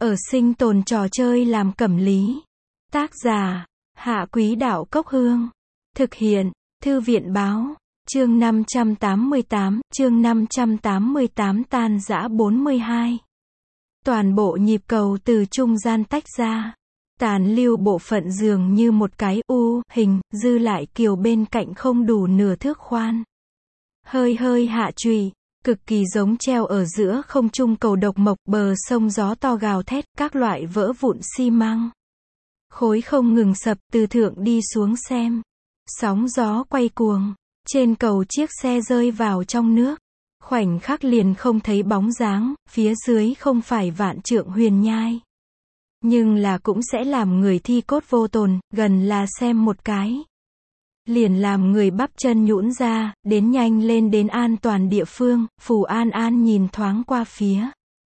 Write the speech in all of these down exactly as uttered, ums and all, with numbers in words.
Ở sinh tồn trò chơi làm cẩm lý. Tác giả, Hạ Quý Đạo Cốc Hương. Thực hiện, Thư viện Báo. Chương năm trăm tám mươi tám, chương năm trăm tám mươi tám tan rã bốn mươi hai. Toàn bộ nhịp cầu từ trung gian tách ra. Tàn lưu bộ phận dường như một cái U hình, dư lại kiều bên cạnh không đủ nửa thước khoan. Hơi hơi hạ trùy, cực kỳ giống treo ở giữa không trung cầu độc mộc, bờ sông gió to gào thét, các loại vỡ vụn xi măng. Khối không ngừng sập, từ thượng đi xuống xem. Sóng gió quay cuồng, trên cầu chiếc xe rơi vào trong nước. Khoảnh khắc liền không thấy bóng dáng, phía dưới không phải vạn trượng huyền nhai. Nhưng là cũng sẽ làm người thi cốt vô tồn, gần là xem một cái. Liền làm người bắp chân nhũn ra, đến nhanh lên đến an toàn địa phương. Phù An An nhìn thoáng qua phía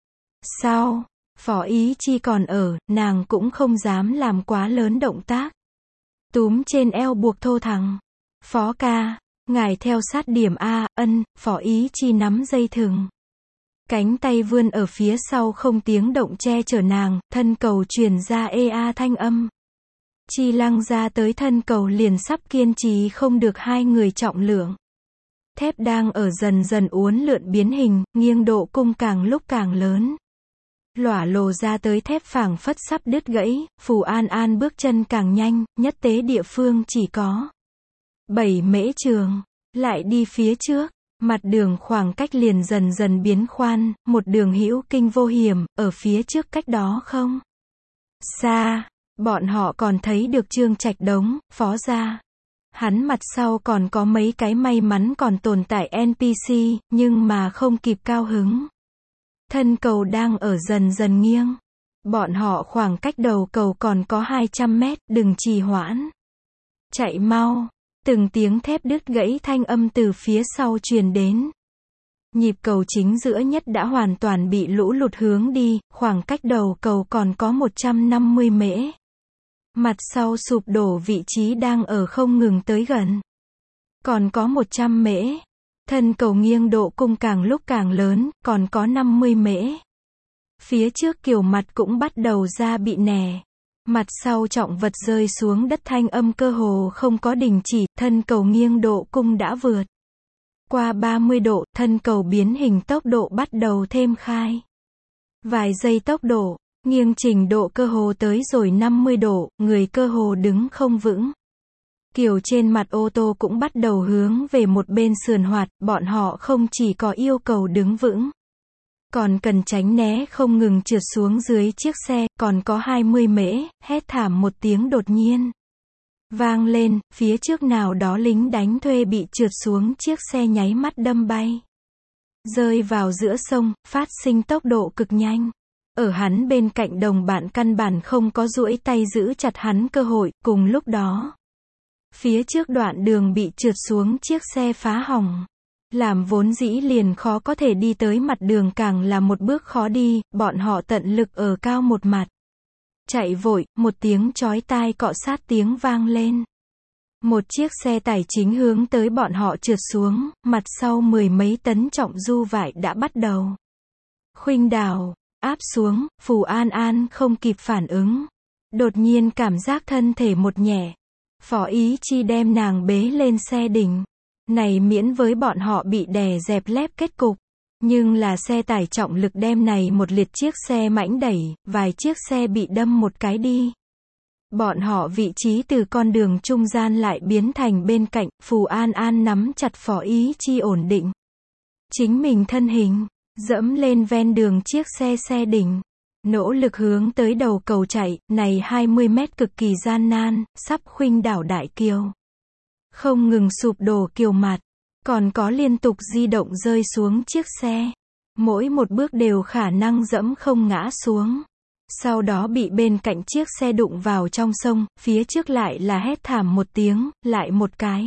sau, Phó Ý Chi còn ở, nàng cũng không dám làm quá lớn động tác. Túm trên eo buộc thô thẳng. Phó ca, ngài theo sát điểm A, ân, Phó Ý Chi nắm dây thừng. Cánh tay vươn ở phía sau không tiếng động che chở nàng, thân cầu truyền ra ê a thanh âm. Chi lăng ra tới thân cầu liền sắp kiên trì không được hai người trọng lượng. Thép đang ở dần dần uốn lượn biến hình, nghiêng độ cung càng lúc càng lớn. Lỏa lồ ra tới thép phảng phất sắp đứt gãy, Phù An An bước chân càng nhanh, nhất tế địa phương chỉ có bảy mễ trường, lại đi phía trước. Mặt đường khoảng cách liền dần dần biến khoan, một đường hữu kinh vô hiểm, ở phía trước cách đó không xa, bọn họ còn thấy được Trương Trạch Đống, Phó gia. Hắn mặt sau còn có mấy cái may mắn còn tồn tại en pê xê, nhưng mà không kịp cao hứng. Thân cầu đang ở dần dần nghiêng. Bọn họ khoảng cách đầu cầu còn có hai trăm mét, đừng trì hoãn. Chạy mau. Từng tiếng thép đứt gãy thanh âm từ phía sau truyền đến. Nhịp cầu chính giữa nhất đã hoàn toàn bị lũ lụt hướng đi, khoảng cách đầu cầu còn có một trăm năm mươi mễ. Mặt sau sụp đổ vị trí đang ở không ngừng tới gần. Còn có một trăm mễ. Thân cầu nghiêng độ cung càng lúc càng lớn, còn có năm mươi mễ. Phía trước kiều mặt cũng bắt đầu ra bị nẻ. Mặt sau trọng vật rơi xuống đất thanh âm cơ hồ không có đình chỉ, thân cầu nghiêng độ cung đã vượt qua ba mươi độ, thân cầu biến hình tốc độ bắt đầu thêm khai. Vài giây tốc độ, nghiêng trình độ cơ hồ tới rồi năm mươi độ, người cơ hồ đứng không vững. Kiều trên mặt ô tô cũng bắt đầu hướng về một bên sườn hoạt, bọn họ không chỉ có yêu cầu đứng vững, còn cần tránh né không ngừng trượt xuống dưới chiếc xe, còn có hai mươi mễ, hét thảm một tiếng đột nhiên vang lên, phía trước nào đó lính đánh thuê bị trượt xuống chiếc xe nháy mắt đâm bay. Rơi vào giữa sông, phát sinh tốc độ cực nhanh. Ở hắn bên cạnh đồng bạn căn bản không có duỗi tay giữ chặt hắn cơ hội, cùng lúc đó. Phía trước đoạn đường bị trượt xuống chiếc xe phá hỏng. Làm vốn dĩ liền khó có thể đi tới mặt đường càng là một bước khó đi, bọn họ tận lực ở cao một mặt. Chạy vội, một tiếng chói tai cọ sát tiếng vang lên. Một chiếc xe tải chính hướng tới bọn họ trượt xuống, mặt sau mười mấy tấn trọng du vải đã bắt đầu khuynh đảo, áp xuống, Phù An An không kịp phản ứng. Đột nhiên cảm giác thân thể một nhẹ. Phó Ý Chi đem nàng bế lên xe đỉnh. Này miễn với bọn họ bị đè dẹp lép kết cục. Nhưng là xe tải trọng lực đem này một liệt chiếc xe mãnh đẩy, vài chiếc xe bị đâm một cái đi. Bọn họ vị trí từ con đường trung gian lại biến thành bên cạnh, Phù An An nắm chặt Phó Ý Chi ổn định. Chính mình thân hình, dẫm lên ven đường chiếc xe xe đỉnh. Nỗ lực hướng tới đầu cầu chạy, này hai mươi mét cực kỳ gian nan, sắp khuynh đảo đại kiều. Không ngừng sụp đổ kiều mặt, còn có liên tục di động rơi xuống chiếc xe. Mỗi một bước đều khả năng dẫm không ngã xuống. Sau đó bị bên cạnh chiếc xe đụng vào trong sông, phía trước lại là hét thảm một tiếng, lại một cái.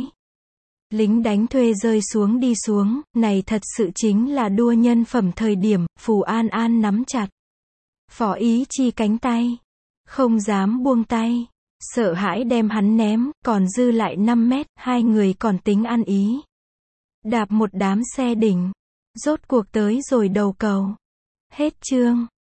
Lính đánh thuê rơi xuống đi xuống, này thật sự chính là đua nhân phẩm thời điểm, Phù An An nắm chặt Phó Ý Chi cánh tay. Không dám buông tay. Sợ hãi đem hắn ném, còn dư lại năm mét, hai người còn tính ăn ý. Đạp một đám xe đỉnh. Rốt cuộc tới rồi đầu cầu. Hết chương.